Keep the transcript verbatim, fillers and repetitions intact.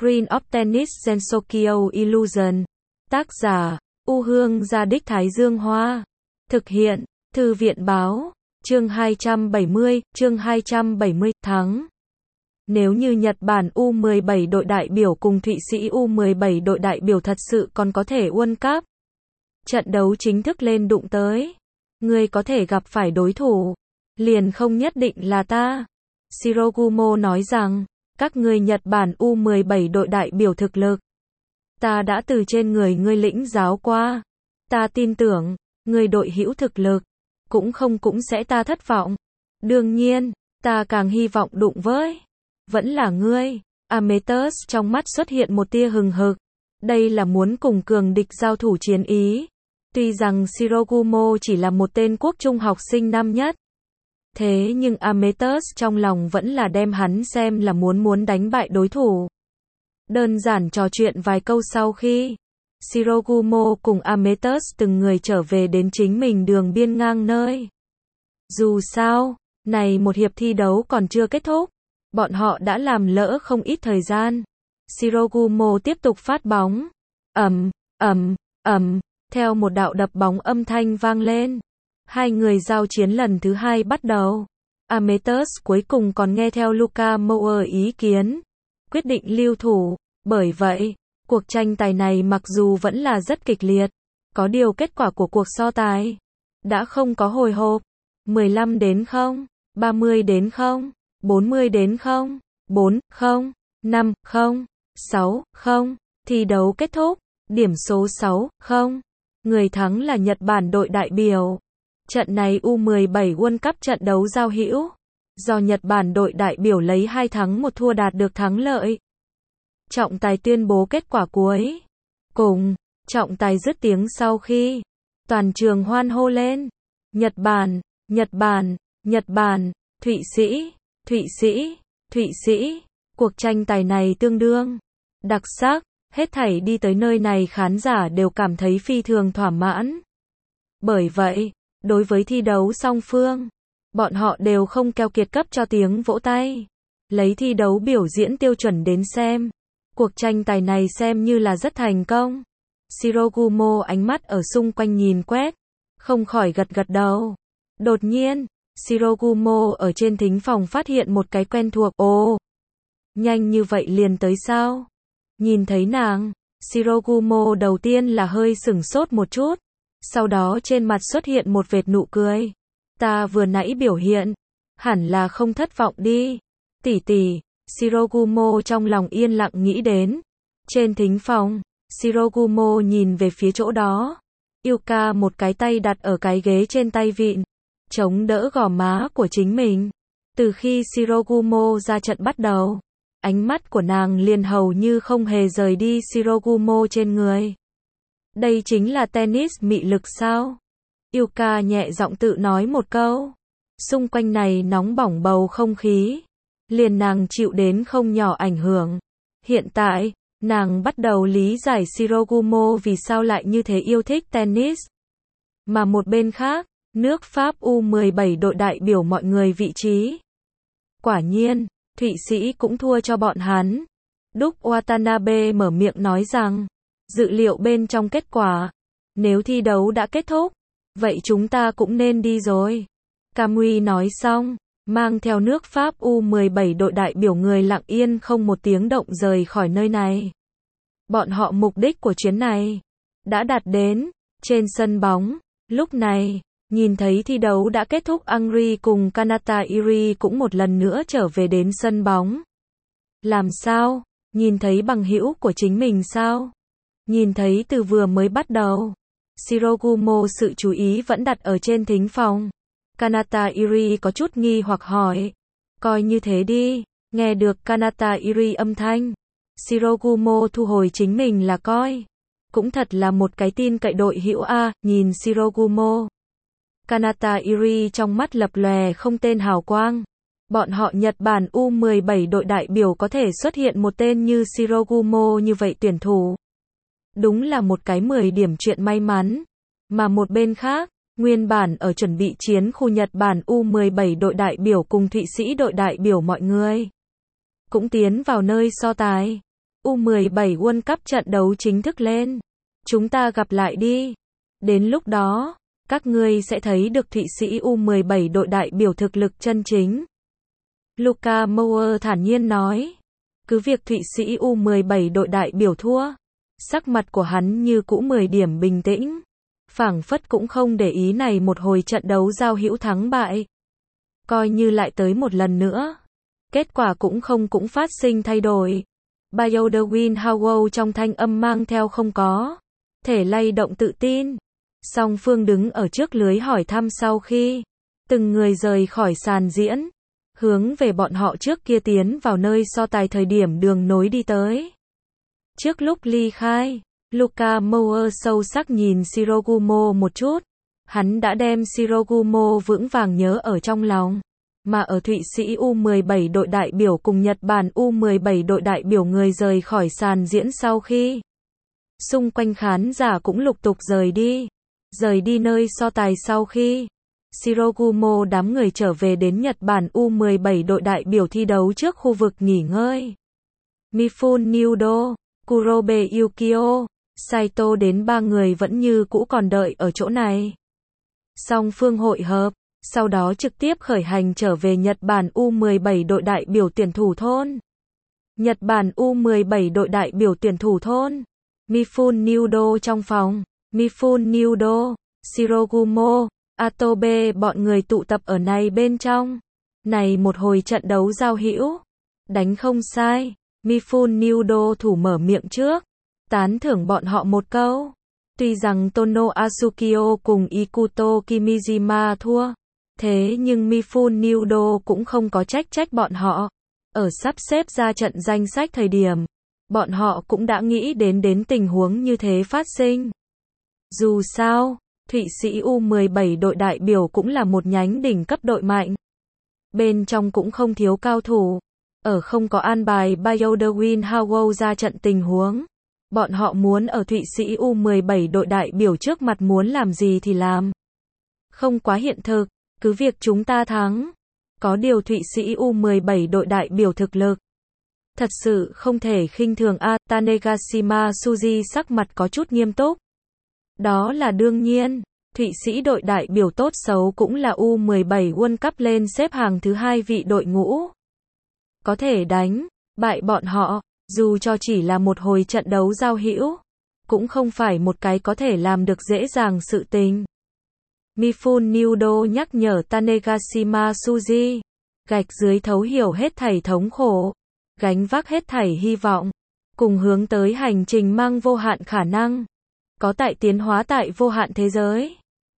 Green of Tennis Gensokyo Illusion. Tác giả, U Hương Gia Đích Thái Dương Hoa. Thực hiện, Thư viện Báo. Chương hai trăm bảy mươi, chương hai trăm bảy mươi, thắng. Nếu như Nhật Bản U mười bảy đội đại biểu cùng Thụy Sĩ U mười bảy đội đại biểu thật sự còn có thể World Cup. Trận đấu chính thức lên đụng tới. Người có thể gặp phải đối thủ. Liền không nhất định là ta. Shirogumo nói rằng, các người Nhật Bản U mười bảy đội đại biểu thực lực. Ta đã từ trên người ngươi lĩnh giáo qua. Ta tin tưởng, người đội hữu thực lực. Cũng không cũng sẽ ta thất vọng. Đương nhiên, ta càng hy vọng đụng với. Vẫn là ngươi. Amethyst trong mắt xuất hiện một tia hừng hực. Đây là muốn cùng cường địch giao thủ chiến ý. Tuy rằng Shirogumo chỉ là một tên quốc trung học sinh năm nhất. Thế nhưng Amethyst trong lòng vẫn là đem hắn xem là muốn muốn đánh bại đối thủ. Đơn giản trò chuyện vài câu sau khi Shirogumo cùng Amethyst từng người trở về đến chính mình đường biên ngang nơi. Dù sao, này một hiệp thi đấu còn chưa kết thúc. Bọn họ đã làm lỡ không ít thời gian. Shirogumo tiếp tục phát bóng. Ầm, ầm, ầm, theo một đạo đập bóng âm thanh vang lên. Hai người giao chiến lần thứ hai bắt đầu. Amethyst cuối cùng còn nghe theo Luka Mower ý kiến. Quyết định lưu thủ. Bởi vậy, cuộc tranh tài này mặc dù vẫn là rất kịch liệt. Có điều kết quả của cuộc so tài đã không có hồi hộp. mười lăm đến không, ba mươi đến không, bốn mươi đến không, bốn không, năm không, sáu không. Thi đấu kết thúc. Điểm số sáu không. Người thắng là Nhật Bản đội đại biểu. Trận này U mười bảy World Cup trận đấu giao hữu. Do Nhật Bản đội đại biểu lấy hai thắng một thua đạt được thắng lợi. Trọng tài tuyên bố kết quả cuối. Cùng, trọng tài dứt tiếng sau khi toàn trường hoan hô lên. Nhật Bản, Nhật Bản, Nhật Bản, Thụy Sĩ, Thụy Sĩ, Thụy Sĩ. Cuộc tranh tài này tương đương đặc sắc, hết thảy đi tới nơi này khán giả đều cảm thấy phi thường thỏa mãn. Bởi vậy, đối với thi đấu song phương, bọn họ đều không keo kiệt cấp cho tiếng vỗ tay. Lấy thi đấu biểu diễn tiêu chuẩn đến xem, cuộc tranh tài này xem như là rất thành công. Shirogumo ánh mắt ở xung quanh nhìn quét, không khỏi gật gật đầu. Đột nhiên, Shirogumo ở trên thính phòng phát hiện một cái quen thuộc. Ồ, nhanh như vậy liền tới sao? Nhìn thấy nàng, Shirogumo đầu tiên là hơi sửng sốt một chút. Sau đó trên mặt xuất hiện một vệt nụ cười. Ta vừa nãy biểu hiện, hẳn là không thất vọng đi. Tỷ tỷ, Shirogumo trong lòng yên lặng nghĩ đến. Trên thính phòng, Shirogumo nhìn về phía chỗ đó. Yuka một cái tay đặt ở cái ghế trên tay vịn, chống đỡ gò má của chính mình. Từ khi Shirogumo ra trận bắt đầu, ánh mắt của nàng liền hầu như không hề rời đi Shirogumo trên người. Đây chính là tennis mị lực sao? Yuka nhẹ giọng tự nói một câu. Xung quanh này nóng bỏng bầu không khí. Liền nàng chịu đến không nhỏ ảnh hưởng. Hiện tại, nàng bắt đầu lý giải Shirogumo vì sao lại như thế yêu thích tennis. Mà một bên khác, nước Pháp U mười bảy đội đại biểu mọi người vị trí. Quả nhiên, Thụy Sĩ cũng thua cho bọn hắn. Đúc Watanabe mở miệng nói rằng, dự liệu bên trong kết quả, nếu thi đấu đã kết thúc, vậy chúng ta cũng nên đi rồi. Kamui nói xong, mang theo nước Pháp U mười bảy đội đại biểu người lặng yên không một tiếng động rời khỏi nơi này. Bọn họ mục đích của chuyến này đã đạt đến. Trên sân bóng, lúc này, nhìn thấy thi đấu đã kết thúc, Angry cùng Kanata Iri cũng một lần nữa trở về đến sân bóng. Làm sao? Nhìn thấy bằng hữu của chính mình sao? Nhìn thấy từ vừa mới bắt đầu, Shirogumo sự chú ý vẫn đặt ở trên thính phòng. Kanata Iri có chút nghi hoặc hỏi. Coi như thế đi. Nghe được Kanata Iri âm thanh, Shirogumo thu hồi chính mình là coi. Cũng thật là một cái tin cậy đội hữu a. Nhìn Shirogumo, Kanata Iri trong mắt lập lòe không tên hào quang. Bọn họ Nhật Bản U mười bảy đội đại biểu có thể xuất hiện một tên như Shirogumo như vậy tuyển thủ. Đúng là một cái mười điểm chuyện may mắn. Mà một bên khác, nguyên bản ở chuẩn bị chiến khu Nhật Bản U mười bảy đội đại biểu cùng Thụy Sĩ đội đại biểu mọi người cũng tiến vào nơi so tài. U mười bảy World Cup trận đấu chính thức lên. Chúng ta gặp lại đi. Đến lúc đó, các ngươi sẽ thấy được Thụy Sĩ U mười bảy đội đại biểu thực lực chân chính. Luka Moer thản nhiên nói. Cứ việc Thụy Sĩ U mười bảy đội đại biểu thua, sắc mặt của hắn như cũ mười điểm bình tĩnh, phảng phất cũng không để ý này một hồi trận đấu giao hữu thắng bại. Coi như lại tới một lần nữa, kết quả cũng không cũng phát sinh thay đổi. Baldwin Howell trong thanh âm mang theo không có thể lay động tự tin. Song phương đứng ở trước lưới hỏi thăm sau khi từng người rời khỏi sàn diễn, hướng về bọn họ trước kia tiến vào nơi so tài thời điểm đường nối đi tới. Trước lúc ly khai, Luka Moer sâu sắc nhìn Shirogumo một chút. Hắn đã đem Shirogumo vững vàng nhớ ở trong lòng. Mà ở Thụy Sĩ U mười bảy đội đại biểu cùng Nhật Bản U mười bảy đội đại biểu người rời khỏi sàn diễn sau khi xung quanh khán giả cũng lục tục rời đi. Rời đi nơi so tài sau khi Shirogumo đám người trở về đến Nhật Bản U mười bảy đội đại biểu thi đấu trước khu vực nghỉ ngơi. Mifune Nyudo, Kurobe Yukio, Saito đến ba người vẫn như cũ còn đợi ở chỗ này. Song phương hội hợp, sau đó trực tiếp khởi hành trở về Nhật Bản U mười bảy đội đại biểu tuyển thủ thôn. Nhật Bản U mười bảy đội đại biểu tuyển thủ thôn. Mifune Nyudo trong phòng. Mifune Nyudo, Shirogumo, Atobe bọn người tụ tập ở này bên trong. Này một hồi trận đấu giao hữu. Đánh không sai. Mifune Nyudo thủ mở miệng trước. Tán thưởng bọn họ một câu. Tuy rằng Tono Asukio cùng Ikuto Kimijima thua. Thế nhưng Mifune Nyudo cũng không có trách trách bọn họ. Ở sắp xếp ra trận danh sách thời điểm, bọn họ cũng đã nghĩ đến đến tình huống như thế phát sinh. Dù sao, Thụy Sĩ U mười bảy đội đại biểu cũng là một nhánh đỉnh cấp đội mạnh. Bên trong cũng không thiếu cao thủ. Ở không có an bài Baldwin Howell ra trận tình huống, bọn họ muốn ở Thụy Sĩ U mười bảy đội đại biểu trước mặt muốn làm gì thì làm. Không quá hiện thực, cứ việc chúng ta thắng. Có điều Thụy Sĩ U mười bảy đội đại biểu thực lực thật sự không thể khinh thường. A. Tanegashima Suji sắc mặt có chút nghiêm túc. Đó là đương nhiên, Thụy Sĩ đội đại biểu tốt xấu cũng là U mười bảy World Cup lên xếp hàng thứ hai vị đội ngũ. Có thể đánh bại bọn họ, dù cho chỉ là một hồi trận đấu giao hữu, cũng không phải một cái có thể làm được dễ dàng sự tình. Mifune Nyudo nhắc nhở Tanegashima Suji, gạch dưới thấu hiểu hết thảy thống khổ, gánh vác hết thảy hy vọng, cùng hướng tới hành trình mang vô hạn khả năng, có tại tiến hóa tại vô hạn thế giới.